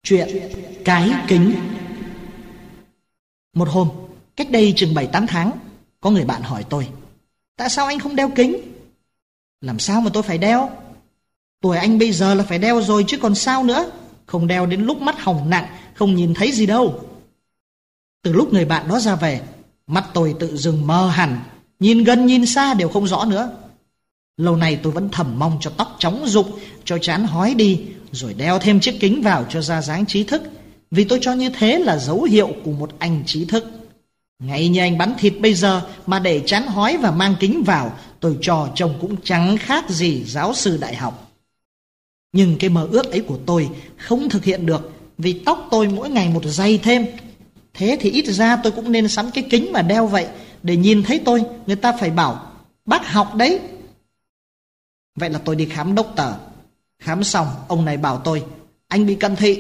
Chuyện cái kính. Một hôm, cách đây chừng 7-8 tháng, có người bạn hỏi tôi: tại sao anh không đeo kính? Làm sao mà tôi phải đeo? Tuổi anh bây giờ là phải đeo rồi chứ còn sao nữa. Không đeo đến lúc mắt hỏng nặng, không nhìn thấy gì đâu. Từ lúc người bạn đó ra về, mắt tôi tự dưng mờ hẳn, nhìn gần nhìn xa đều không rõ nữa. Lâu nay tôi vẫn thầm mong cho tóc chóng rụng, cho trán hói đi, rồi đeo thêm chiếc kính vào cho ra dáng trí thức, vì tôi cho như thế là dấu hiệu của một anh trí thức. Ngay như anh bán thịt bây giờ mà để trán hói và mang kính vào, tôi cho trông cũng chẳng khác gì giáo sư đại học. Nhưng cái mơ ước ấy của tôi không thực hiện được, vì tóc tôi mỗi ngày một dày thêm. Thế thì ít ra tôi cũng nên sắm cái kính mà đeo vậy, để nhìn thấy tôi, người ta phải bảo: bác học đấy. Vậy là tôi đi khám doctor. Khám xong, ông này bảo tôi: anh bị cận thị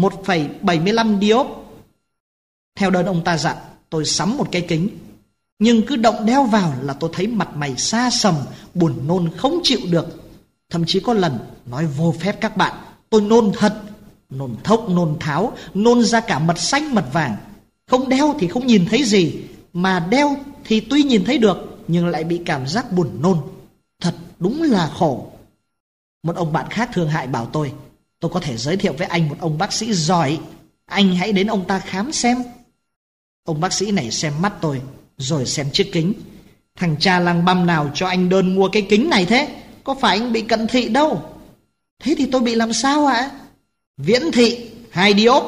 1,75 diop. Theo đơn ông ta dặn, tôi sắm một cái kính. Nhưng cứ động đeo vào là tôi thấy mặt mày xa sầm, buồn nôn không chịu được. Thậm chí có lần, nói vô phép các bạn, tôi nôn thật. Nôn thốc, nôn tháo, nôn ra cả mật xanh mật vàng. Không đeo thì không nhìn thấy gì, mà đeo thì tuy nhìn thấy được, nhưng lại bị cảm giác buồn nôn. Thật đúng là khổ. Một ông bạn khác thương hại bảo tôi có thể giới thiệu với anh một ông bác sĩ giỏi, anh hãy đến ông ta khám xem. Ông bác sĩ này xem mắt tôi, rồi xem chiếc kính. Thằng cha làng băm nào cho anh đơn mua cái kính này thế? Có phải anh bị cận thị đâu. Thế thì tôi bị làm sao ạ? Viễn thị 2 diop.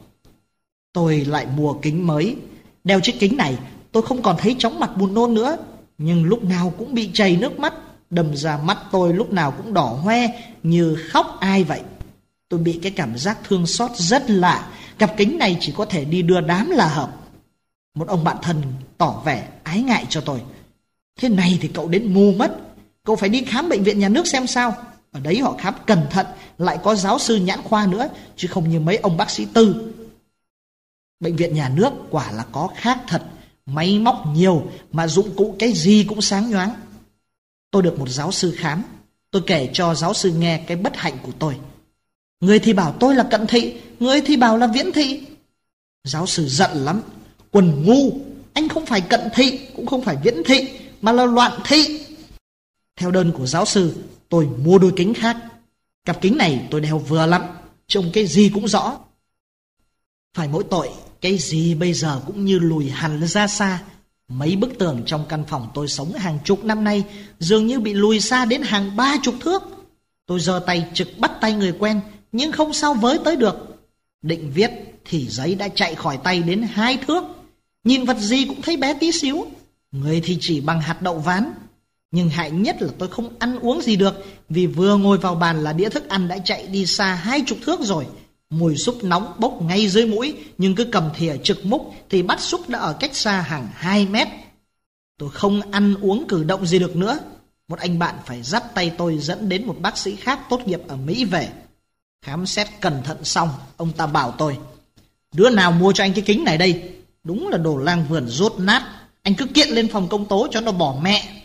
Tôi lại mua kính mới. Đeo chiếc kính này, tôi không còn thấy chóng mặt buồn nôn nữa, nhưng lúc nào cũng bị chảy nước mắt, đâm ra mắt tôi lúc nào cũng đỏ hoe như khóc ai vậy. Tôi bị cái cảm giác thương xót rất lạ. Cặp kính này chỉ có thể đi đưa đám là hợp. Một ông bạn thân tỏ vẻ ái ngại cho tôi: thế này thì cậu đến mù mất. Cậu phải đi khám bệnh viện nhà nước xem sao. Ở đấy họ khám cẩn thận, lại có giáo sư nhãn khoa nữa, chứ không như mấy ông bác sĩ tư. Bệnh viện nhà nước quả là có khác thật. Máy móc nhiều mà dụng cụ cái gì cũng sáng nhoáng. Tôi được một giáo sư khám. Tôi kể cho giáo sư nghe cái bất hạnh của tôi. Người thì bảo tôi là cận thị, người thì bảo là viễn thị. Giáo sư giận lắm: quần ngu, anh không phải cận thị, cũng không phải viễn thị, mà là loạn thị. Theo đơn của giáo sư, tôi mua đôi kính khác. Cặp kính này tôi đeo vừa lắm, trông cái gì cũng rõ. Phải mỗi tội, cái gì bây giờ cũng như lùi hẳn ra xa. Mấy bức tường trong căn phòng tôi sống hàng chục năm nay dường như bị lùi xa đến hàng 30 thước. Tôi giơ tay trực bắt tay người quen, nhưng không sao với tới được. Định viết thì giấy đã chạy khỏi tay đến 2 thước. Nhìn vật gì cũng thấy bé tí xíu, người thì chỉ bằng hạt đậu ván. Nhưng hại nhất là tôi không ăn uống gì được, vì vừa ngồi vào bàn là đĩa thức ăn đã chạy đi xa 20 thước rồi. Mùi súp nóng bốc ngay dưới mũi, nhưng cứ cầm thìa trực múc thì bát súp đã ở cách xa hàng 2 mét. Tôi không ăn uống cử động gì được nữa. Một anh bạn phải dắt tay tôi dẫn đến một bác sĩ khác tốt nghiệp ở Mỹ về. Khám xét cẩn thận xong, ông ta bảo tôi: đứa nào mua cho anh cái kính này đây? Đúng là đồ lang vườn dốt nát. Anh cứ kiện lên phòng công tố cho nó bỏ mẹ.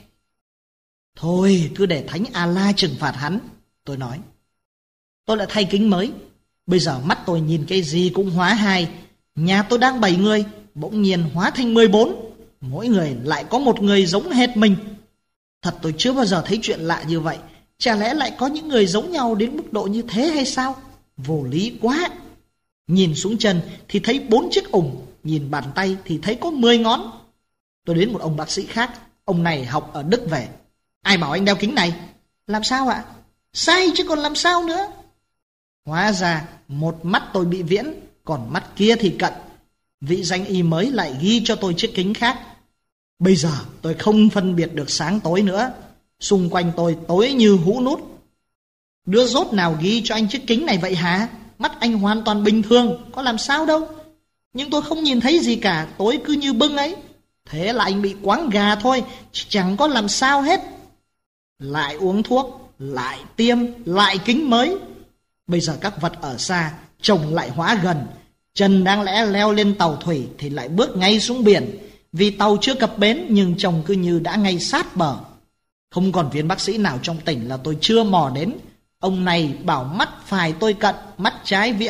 Thôi cứ để Thánh A-la trừng phạt hắn, tôi nói. Tôi lại thay kính mới. Bây giờ mắt tôi nhìn cái gì cũng hóa 2. Nhà tôi đang 7 người, bỗng nhiên hóa thành 14. Mỗi người lại có một người giống hệt mình. Thật tôi chưa bao giờ thấy chuyện lạ như vậy. Chả lẽ lại có những người giống nhau đến mức độ như thế hay sao? Vô lý quá. Nhìn xuống chân thì thấy 4 chiếc ủng, nhìn bàn tay thì thấy có 10 ngón. Tôi đến một ông bác sĩ khác. Ông này học ở Đức về. Ai bảo anh đeo kính này? Làm sao ạ? Sai chứ còn làm sao nữa. Hóa ra một mắt tôi bị viễn, còn mắt kia thì cận. Vị danh y mới lại ghi cho tôi chiếc kính khác. Bây giờ tôi không phân biệt được sáng tối nữa. Xung quanh tôi tối như hũ nút. Đứa dốt nào ghi cho anh chiếc kính này vậy hả? Mắt anh hoàn toàn bình thường, có làm sao đâu. Nhưng tôi không nhìn thấy gì cả, tối cứ như bưng ấy. Thế là anh bị quáng gà thôi, chẳng có làm sao hết. Lại uống thuốc, lại tiêm, lại kính mới. Bây giờ các vật ở xa, chồng lại hóa gần. Chân đáng lẽ leo lên tàu thủy thì lại bước ngay xuống biển. Vì tàu chưa cập bến nhưng chồng cứ như đã ngay sát bờ. Không còn viên bác sĩ nào trong tỉnh là tôi chưa mò đến. Ông này bảo mắt phải tôi cận, mắt trái viễn.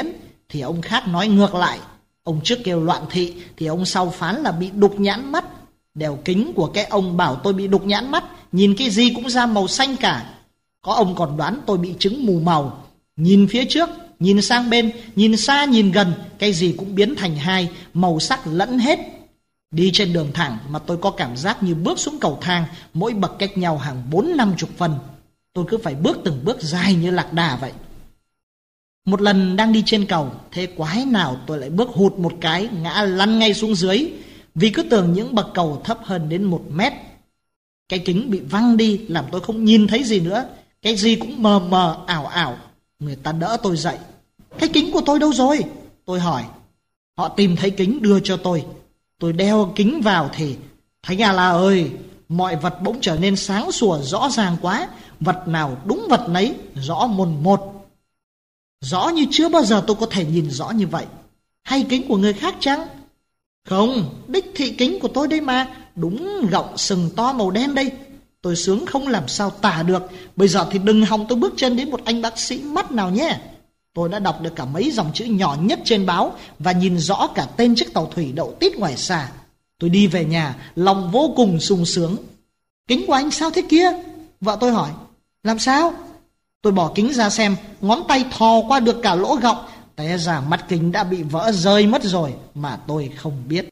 Thì ông khác nói ngược lại. Ông trước kêu loạn thị thì ông sau phán là bị đục nhãn mắt. Đeo kính của cái ông bảo tôi bị đục nhãn mắt, nhìn cái gì cũng ra màu xanh cả. Có ông còn đoán tôi bị chứng mù màu. Nhìn phía trước, nhìn sang bên, nhìn xa nhìn gần, cái gì cũng biến thành hai, màu sắc lẫn hết. Đi trên đường thẳng mà tôi có cảm giác như bước xuống cầu thang, mỗi bậc cách nhau hàng 40-50 phân. Tôi cứ phải bước từng bước dài như lạc đà vậy. Một lần đang đi trên cầu, thế quái nào tôi lại bước hụt một cái, ngã lăn ngay xuống dưới, vì cứ tưởng những bậc cầu thấp hơn đến 1 mét. Cái kính bị văng đi, làm tôi không nhìn thấy gì nữa, cái gì cũng mờ mờ ảo ảo. Người ta đỡ tôi dậy. Cái kính của tôi đâu rồi? Tôi hỏi. Họ tìm thấy kính đưa cho tôi. Tôi đeo kính vào thì Thánh A-la ơi, mọi vật bỗng trở nên sáng sủa rõ ràng quá. Vật nào đúng vật nấy, rõ mồn một. Rõ như chưa bao giờ tôi có thể nhìn rõ như vậy. Hay kính của người khác chăng? Không, đích thị kính của tôi đây mà. Đúng gọng sừng to màu đen đây. Tôi sướng không làm sao tả được. Bây giờ thì đừng hòng tôi bước chân đến một anh bác sĩ mắt nào nhé. Tôi đã đọc được cả mấy dòng chữ nhỏ nhất trên báo và nhìn rõ cả tên chiếc tàu thủy đậu tít ngoài xa. Tôi đi về nhà, lòng vô cùng sung sướng. Kính của anh sao thế kia? Vợ tôi hỏi. Làm sao? Tôi bỏ kính ra xem, ngón tay thò qua được cả lỗ gọng. Té ra mắt kính đã bị vỡ rơi mất rồi mà tôi không biết.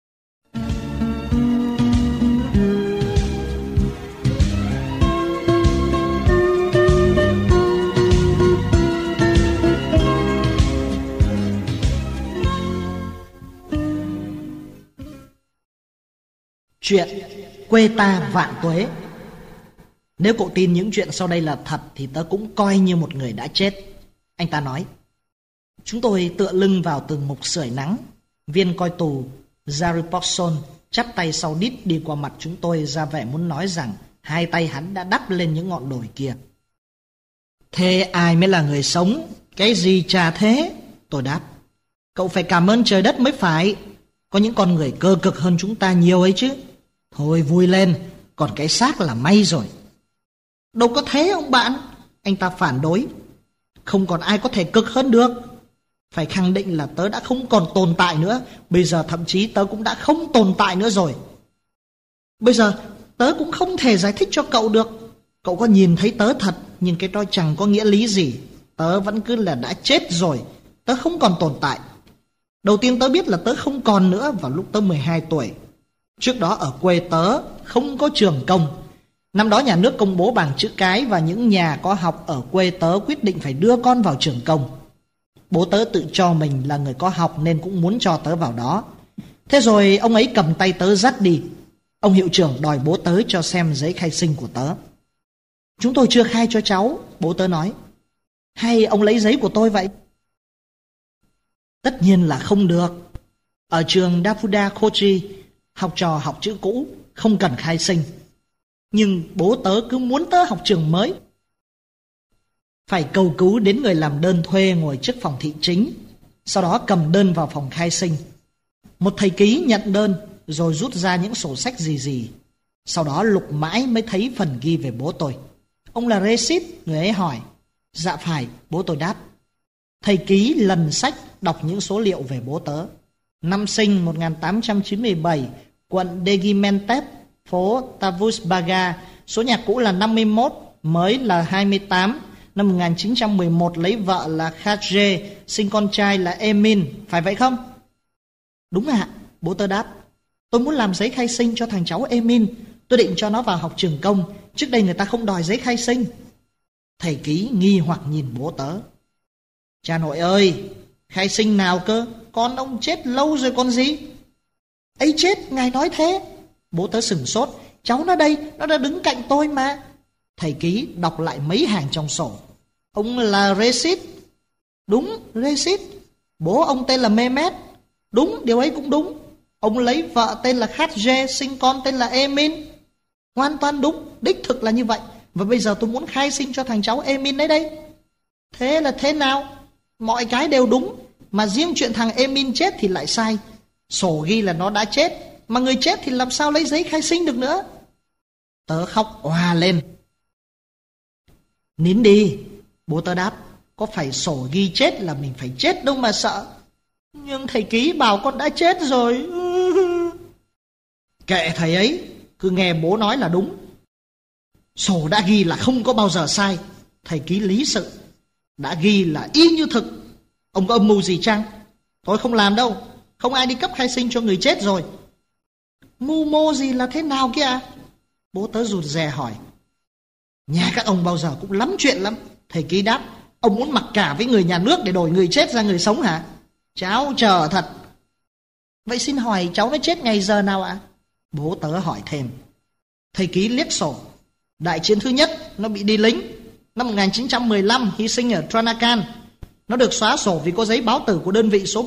Chuyện quê ta vạn tuế. Nếu cậu tin những chuyện sau đây là thật thì tớ cũng coi như một người đã chết. Anh ta nói. Chúng tôi tựa lưng vào tường mục sưởi nắng. Viên coi tù Zaripokson chắp tay sau đít đi qua mặt chúng tôi, ra vẻ muốn nói rằng hai tay hắn đã đắp lên những ngọn đồi kia. Thế ai mới là người sống? Cái gì chả thế? Tôi đáp. Cậu phải cảm ơn trời đất mới phải. Có những con người cơ cực hơn chúng ta nhiều ấy chứ. Thôi vui lên, còn cái xác là may rồi. Đâu có thế ông bạn. Anh ta phản đối. Không còn ai có thể cực hơn được. Phải khẳng định là tớ đã không còn tồn tại nữa. Bây giờ thậm chí tớ cũng đã không tồn tại nữa rồi. Bây giờ tớ cũng không thể giải thích cho cậu được. Cậu có nhìn thấy tớ thật, nhưng cái đó chẳng có nghĩa lý gì. Tớ vẫn cứ là đã chết rồi. Tớ không còn tồn tại. Đầu tiên tớ biết là tớ không còn nữa vào lúc tớ 12 tuổi. Trước đó ở quê tớ không có trường công. Năm đó nhà nước công bố bảng chữ cái và những nhà có học ở quê tớ quyết định phải đưa con vào trường công. Bố tớ tự cho mình là người có học nên cũng muốn cho tớ vào đó. Thế rồi ông ấy cầm tay tớ dắt đi. Ông hiệu trưởng đòi bố tớ cho xem giấy khai sinh của tớ. Chúng tôi chưa khai cho cháu, bố tớ nói. Hay ông lấy giấy của tôi vậy? Tất nhiên là không được. Ở trường Dafuda Kochi, học trò học chữ cũ, không cần khai sinh. Nhưng bố tớ cứ muốn tớ học trường mới. Phải cầu cứu đến người làm đơn thuê ngồi trước phòng thị chính, sau đó cầm đơn vào phòng khai sinh. Một thầy ký nhận đơn rồi rút ra những sổ sách gì. Sau đó lục mãi mới thấy phần ghi về bố tôi. Ông là Recep, người ấy hỏi. Dạ phải, bố tôi đáp. Thầy ký lần sách đọc những số liệu về bố tớ. Năm sinh 1897, quận Degimentep, phố Tavusbaga, số nhà cũ là 51, mới là 28. Năm 1911 lấy vợ là Khadje, sinh con trai là Emin, phải vậy không? Đúng ạ, bố tớ đáp. Tôi muốn làm giấy khai sinh cho thằng cháu Emin. Tôi định cho nó vào học trường công. Trước đây người ta không đòi giấy khai sinh. Thầy ký nghi hoặc nhìn bố tớ. Cha nội ơi, khai sinh nào cơ? Con ông chết lâu rồi còn gì? Ấy chết, ngài nói thế. Bố tớ sửng sốt. Cháu nó đây, nó đã đứng cạnh tôi mà. Thầy ký đọc lại mấy hàng trong sổ. Ông là Recep. Đúng, Recep. Bố ông tên là Mehmet. Đúng, điều ấy cũng đúng. Ông lấy vợ tên là Khadje, sinh con tên là Emin. Hoàn toàn đúng, đích thực là như vậy. Và bây giờ tôi muốn khai sinh cho thằng cháu Emin đấy đây. Thế là thế nào? Mọi cái đều đúng, mà riêng chuyện thằng Emin chết thì lại sai. Sổ ghi là nó đã chết, mà người chết thì làm sao lấy giấy khai sinh được nữa? Tớ khóc òa lên. Nín đi, bố tớ đáp. Có phải sổ ghi chết là mình phải chết đâu mà sợ. Nhưng thầy ký bảo con đã chết rồi. Kệ thầy ấy, cứ nghe bố nói là đúng. Sổ đã ghi là không có bao giờ sai. Thầy ký lý sự, đã ghi là y như thực. Ông có âm mưu gì chăng? Tôi không làm đâu. Không ai đi cấp khai sinh cho người chết rồi. Mưu mô gì là thế nào kia? Bố tớ rụt rè hỏi. Nhà các ông bao giờ cũng lắm chuyện lắm. Thầy ký đáp. Ông muốn mặc cả với người nhà nước để đổi người chết ra người sống hả? Cháu chờ thật. Vậy xin hỏi cháu nó chết ngày giờ nào ạ? Bố tớ hỏi thêm. Thầy ký liếc sổ. Đại chiến thứ nhất nó bị đi lính. Năm 1915 hy sinh ở Tranacan. Nó được xóa sổ vì có giấy báo tử của đơn vị số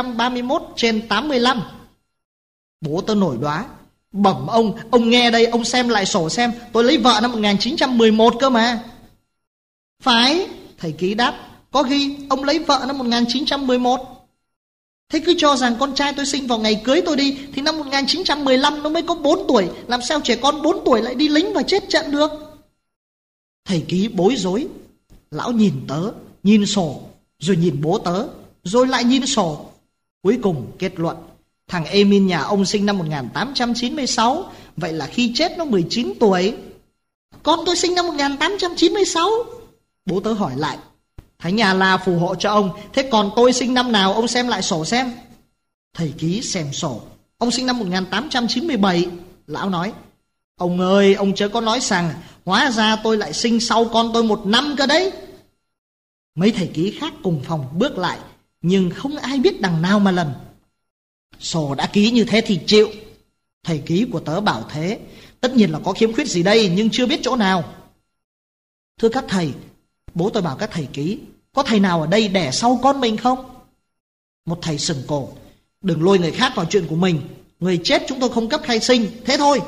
331/85. Bố tớ nổi đoá. Bẩm ông nghe đây, ông xem lại sổ xem. Tôi lấy vợ năm 1911 cơ mà. Phải, thầy ký đáp. Có ghi ông lấy vợ năm 1911. Thế cứ cho rằng con trai tôi sinh vào ngày cưới tôi đi, thì năm 1915 nó mới có 4 tuổi. Làm sao trẻ con 4 tuổi lại đi lính và chết trận được? Thầy ký bối rối. Lão nhìn tớ, nhìn sổ, rồi nhìn bố tớ, rồi lại nhìn sổ. Cuối cùng kết luận, thằng Emin nhà ông sinh năm 1896. Vậy là khi chết nó 19 tuổi. Con tôi sinh năm 1896. Bố tớ hỏi lại. Thánh nhà là phù hộ cho ông. Thế còn tôi sinh năm nào ông xem lại sổ xem. Thầy ký xem sổ. Ông sinh năm 1897. Lão nói. Ông ơi, ông chớ có nói rằng hóa ra tôi lại sinh sau con tôi 1 năm cơ đấy. Mấy thầy ký khác cùng phòng bước lại, nhưng không ai biết đằng nào mà lần. Sổ đã ký như thế thì chịu. Thầy ký của tớ bảo thế. Tất nhiên là có khiếm khuyết gì đây, nhưng chưa biết chỗ nào. Thưa các thầy, bố tôi bảo các thầy ký, có thầy nào ở đây đẻ sau con mình không? Một thầy sừng cổ. Đừng lôi người khác vào chuyện của mình. Người chết chúng tôi không cấp khai sinh, thế thôi.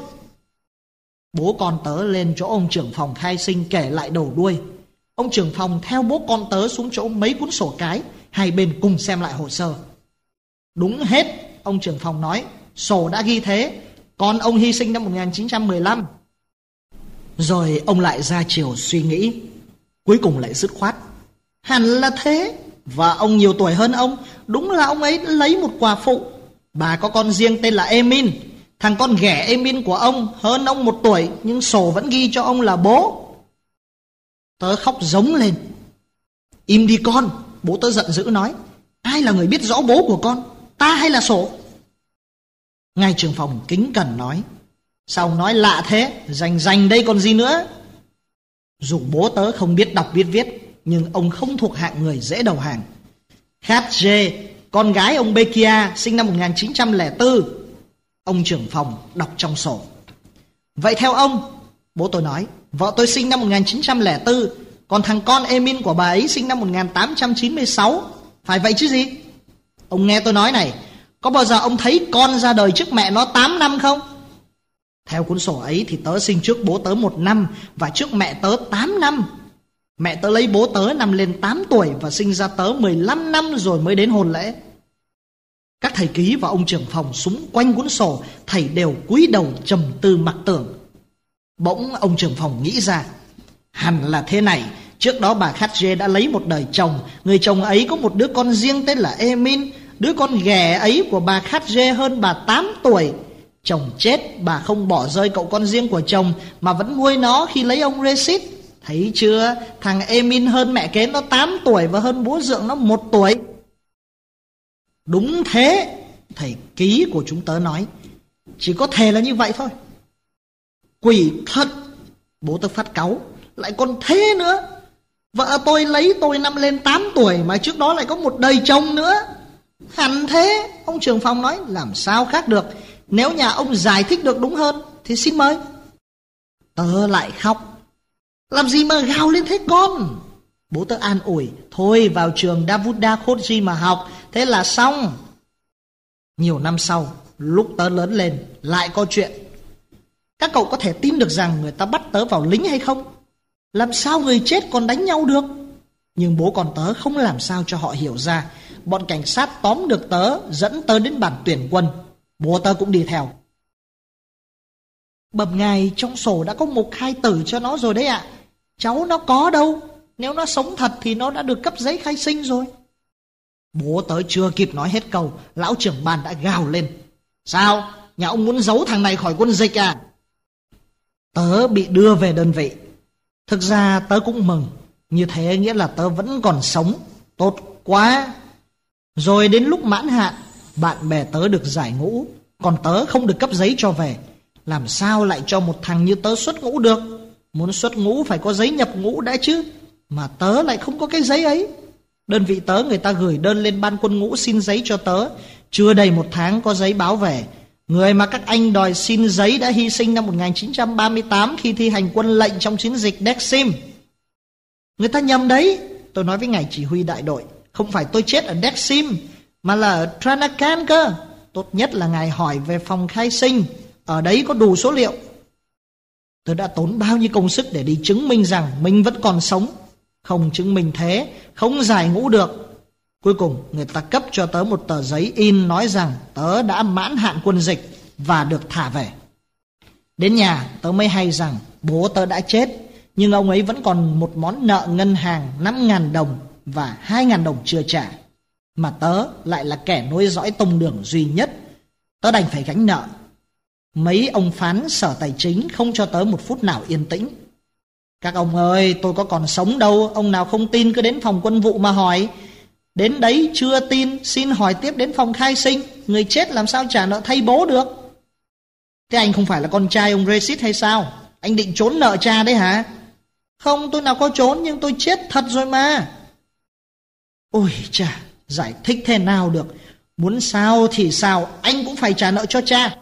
Bố con tớ lên chỗ ông trưởng phòng khai sinh kể lại đầu đuôi. Ông trưởng phòng theo bố con tớ xuống chỗ mấy cuốn sổ cái. Hai bên cùng xem lại hồ sơ. Đúng hết, ông trưởng phòng nói. Sổ đã ghi thế. Con ông hy sinh năm 1915. Rồi ông lại ra chiều suy nghĩ. Cuối cùng lại dứt khoát. Hẳn là thế. Và ông nhiều tuổi hơn ông. Đúng là ông ấy đã lấy một quả phụ. Bà có con riêng tên là Emin. Thằng con ghẻ Emin của ông hơn ông 1 tuổi, nhưng sổ vẫn ghi cho ông là bố. Tớ khóc giống lên. Im đi con. Bố tớ giận dữ nói. Ai là người biết rõ bố của con, ta hay là sổ? Ngài trưởng phòng kính cẩn nói. Sao ông nói lạ thế? Rành đây còn gì nữa. Dù bố tớ không biết đọc biết viết, nhưng ông không thuộc hạng người dễ đầu hàng. Khát Dê, con gái ông Bekia, sinh năm 1904. Ông trưởng phòng đọc trong sổ. Vậy theo ông, bố tôi nói, vợ tôi sinh năm 1904, còn thằng con Emin của bà ấy sinh năm 1896. Phải vậy chứ gì? Ông nghe tôi nói này, có bao giờ ông thấy con ra đời trước mẹ nó 8 năm không? Theo cuốn sổ ấy thì tớ sinh trước bố tớ 1 năm và trước mẹ tớ 8 năm. Mẹ tớ lấy bố tớ năm lên 8 tuổi và sinh ra tớ 15 năm rồi mới đến hôn lễ. Các thầy ký và ông trưởng phòng xung quanh cuốn sổ, thầy đều cúi đầu trầm tư mặc tưởng. Bỗng ông trưởng phòng nghĩ ra, hẳn là thế này. Trước đó bà Khadje đã lấy một đời chồng. Người chồng ấy có một đứa con riêng tên là Emin. Đứa con ghẻ ấy của bà Khadje hơn bà 8 tuổi. Chồng chết, bà không bỏ rơi cậu con riêng của chồng mà vẫn nuôi nó khi lấy ông Reshid. Thấy chưa, thằng Emin hơn mẹ kế nó 8 tuổi và hơn bố dượng nó 1 tuổi. Đúng thế, thầy ký của chúng tớ nói. Chỉ có thể là như vậy thôi. Quỷ thật, bố tớ phát cáu. Lại còn thế nữa. Vợ tôi lấy tôi năm lên 8 tuổi mà trước đó lại có một đời chồng nữa. Hẳn thế, ông trưởng phòng nói. Làm sao khác được. Nếu nhà ông giải thích được đúng hơn thì xin mời. Tớ lại khóc. Làm gì mà gào lên thế con? Bố tớ an ủi. Thôi vào trường Davuda Khoji mà học, thế là xong. Nhiều năm sau, lúc tớ lớn lên, lại có chuyện. Các cậu có thể tin được rằng người ta bắt tớ vào lính hay không? Làm sao người chết còn đánh nhau được? Nhưng bố con tớ không làm sao cho họ hiểu ra. Bọn cảnh sát tóm được tớ, dẫn tớ đến bản tuyển quân. Bố tớ cũng đi theo. Bẩm ngài, trong sổ đã có mục khai tử cho nó rồi đấy ạ. Cháu nó có đâu. Nếu nó sống thật thì nó đã được cấp giấy khai sinh rồi. Bố tớ chưa kịp nói hết câu, lão trưởng ban đã gào lên. Sao? Nhà ông muốn giấu thằng này khỏi quân dịch à? Tớ bị đưa về đơn vị. Thực ra tớ cũng mừng, như thế nghĩa là tớ vẫn còn sống. Tốt quá. Rồi đến lúc mãn hạn, bạn bè tớ được giải ngũ, còn tớ không được cấp giấy cho về. Làm sao lại cho một thằng như tớ xuất ngũ được? Muốn xuất ngũ phải có giấy nhập ngũ đã chứ. Mà tớ lại không có cái giấy ấy. Đơn vị tớ người ta gửi đơn lên ban quân ngũ xin giấy cho tớ. Chưa đầy 1 tháng có giấy báo về. Người mà các anh đòi xin giấy đã hy sinh năm 1938 khi thi hành quân lệnh trong chiến dịch Dexim. Người ta nhầm đấy. Tôi nói với ngài chỉ huy đại đội, không phải tôi chết ở Dexim, mà là ở Tranacan cơ. Tốt nhất là ngài hỏi về phòng khai sinh, ở đấy có đủ số liệu. Tôi đã tốn bao nhiêu công sức để đi chứng minh rằng mình vẫn còn sống. Không chứng minh thế, không giải ngũ được. Cuối cùng người ta cấp cho tớ một tờ giấy in nói rằng tớ đã mãn hạn quân dịch và được thả về. Đến nhà tớ mới hay rằng bố tớ đã chết, nhưng ông ấy vẫn còn một món nợ ngân hàng 5.000 đồng và 2.000 đồng chưa trả. Mà tớ lại là kẻ nối dõi tông đường duy nhất. Tớ đành phải gánh nợ. Mấy ông phán sở tài chính không cho tớ một phút nào yên tĩnh. Các ông ơi, tôi có còn sống đâu. Ông nào không tin cứ đến phòng quân vụ mà hỏi. Đến đấy chưa tin, xin hỏi tiếp đến phòng khai sinh. Người chết làm sao trả nợ thay bố được? Thế anh không phải là con trai ông Recit hay sao? Anh định trốn nợ cha đấy hả? Không, tôi nào có trốn, nhưng tôi chết thật rồi mà. Ôi chà, giải thích thế nào được? Muốn sao thì sao, anh cũng phải trả nợ cho cha.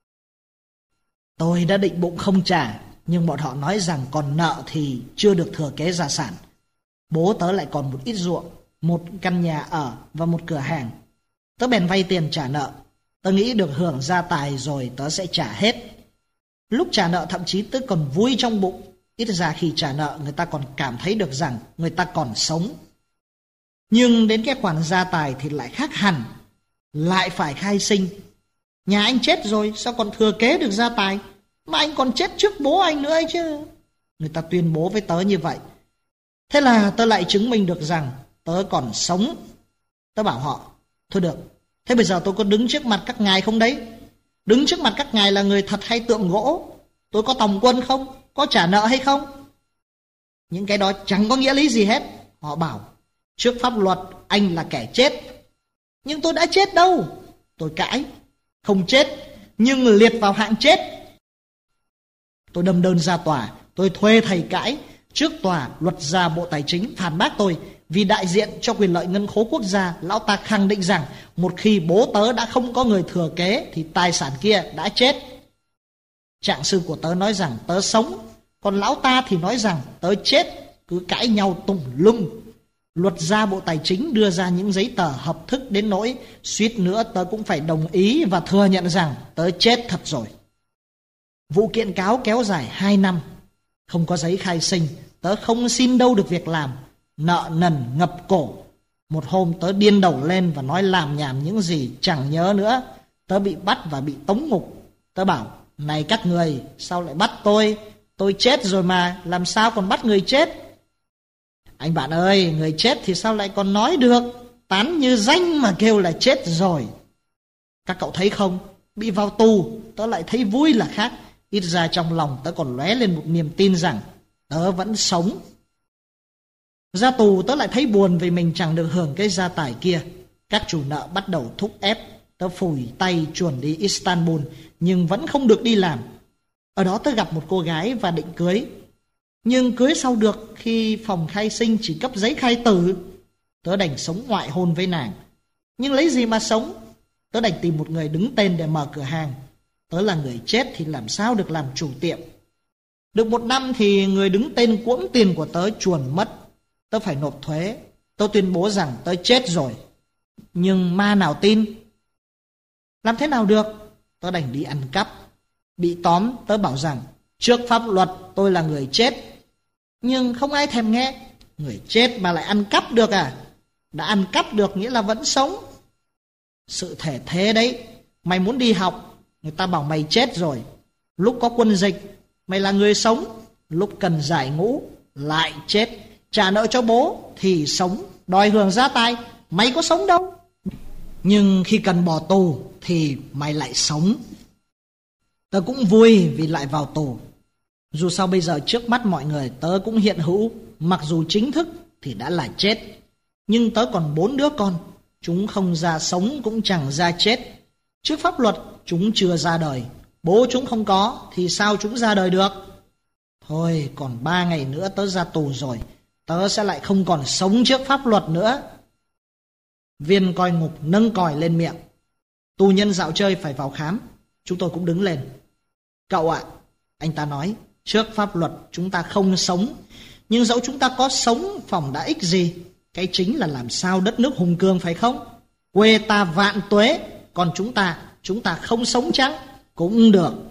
Tôi đã định bụng không trả, nhưng bọn họ nói rằng còn nợ thì chưa được thừa kế gia sản. Bố tớ lại còn một ít ruộng, một căn nhà ở và một cửa hàng. Tớ bèn vay tiền trả nợ. Tớ nghĩ được hưởng gia tài rồi tớ sẽ trả hết. Lúc trả nợ thậm chí tớ còn vui trong bụng. Ít ra khi trả nợ người ta còn cảm thấy được rằng người ta còn sống. Nhưng đến cái khoản gia tài thì lại khác hẳn. Lại phải khai sinh. Nhà anh chết rồi sao còn thừa kế được gia tài? Mà anh còn chết trước bố anh nữa ấy chứ. Người ta tuyên bố với tớ như vậy. Thế là tớ lại chứng minh được rằng tớ còn sống. Tớ bảo họ, thôi được, thế bây giờ tôi có đứng trước mặt các ngài không đấy? Đứng trước mặt các ngài là người thật hay tượng gỗ? Tôi có tòng quân không? Có trả nợ hay không? Những cái đó chẳng có nghĩa lý gì hết. Họ bảo, trước pháp luật anh là kẻ chết. Nhưng tôi đã chết đâu. Tôi cãi, không chết, nhưng liệt vào hạng chết. Tôi đâm đơn ra tòa, tôi thuê thầy cãi. Trước tòa, luật gia Bộ Tài chính phản bác tôi vì đại diện cho quyền lợi ngân khố quốc gia. Lão ta khẳng định rằng một khi bố tớ đã không có người thừa kế thì tài sản kia đã chết. Trạng sư của tớ nói rằng tớ sống, còn lão ta thì nói rằng tớ chết. Cứ cãi nhau tùm lum. Luật gia Bộ Tài chính đưa ra những giấy tờ hợp thức đến nỗi suýt nữa tớ cũng phải đồng ý và thừa nhận rằng tớ chết thật rồi. Vụ kiện cáo kéo dài 2 năm. Không có giấy khai sinh, tớ không xin đâu được việc làm. Nợ nần ngập cổ. Một hôm tớ điên đầu lên và nói làm nhảm những gì chẳng nhớ nữa. Tớ bị bắt và bị tống ngục. Tớ bảo, này các người, sao lại bắt tôi? Tôi chết rồi mà, làm sao còn bắt người chết? Anh bạn ơi, người chết thì sao lại còn nói được? Tán như danh mà kêu là chết rồi. Các cậu thấy không? Bị vào tù, tớ lại thấy vui là khác. Ít ra trong lòng tớ còn lóe lên một niềm tin rằng tớ vẫn sống. Ra tù tớ lại thấy buồn vì mình chẳng được hưởng cái gia tài kia. Các chủ nợ bắt đầu thúc ép. Tớ phủi tay chuồn đi Istanbul, nhưng vẫn không được đi làm. Ở đó tớ gặp một cô gái và định cưới. Nhưng cưới sau được khi phòng khai sinh chỉ cấp giấy khai tử. Tớ đành sống ngoại hôn với nàng. Nhưng lấy gì mà sống? Tớ đành tìm một người đứng tên để mở cửa hàng. Tớ là người chết thì làm sao được làm chủ tiệm. Được 1 năm thì người đứng tên cuỗng tiền của tớ chuồn mất. Tớ phải nộp thuế. Tớ tuyên bố rằng tớ chết rồi. Nhưng ma nào tin? Làm thế nào được? Tớ đành đi ăn cắp. Bị tóm tớ bảo rằng trước pháp luật tôi là người chết. Nhưng không ai thèm nghe. Người chết mà lại ăn cắp được à? Đã ăn cắp được nghĩa là vẫn sống. Sự thể thế đấy. Mày muốn đi học, người ta bảo mày chết rồi. Lúc có quân dịch, mày là người sống. Lúc cần giải ngũ, lại chết. trả nợ cho bố thì sống, đòi hưởng gia tài, mày có sống đâu. Nhưng khi cần bỏ tù thì mày lại sống. Tớ cũng vui vì lại vào tù. Dù sao bây giờ trước mắt mọi người tớ cũng hiện hữu, mặc dù chính thức thì đã là chết. Nhưng tớ còn 4 đứa con, chúng không ra sống cũng chẳng ra chết. Trước pháp luật chúng chưa ra đời, bố chúng không có thì sao chúng ra đời được. Thôi còn 3 ngày nữa tớ ra tù rồi, tớ sẽ lại không còn sống trước pháp luật nữa. Viên coi ngục nâng còi lên miệng. Tù nhân dạo chơi phải vào khám. Chúng tôi cũng đứng lên. Cậu ạ, anh ta nói, trước pháp luật chúng ta không sống, nhưng dẫu chúng ta có sống phỏng đã ích gì. Cái chính là làm sao đất nước hùng cường phải không? Quê ta vạn tuế, còn chúng ta không sống chăng? Cũng được.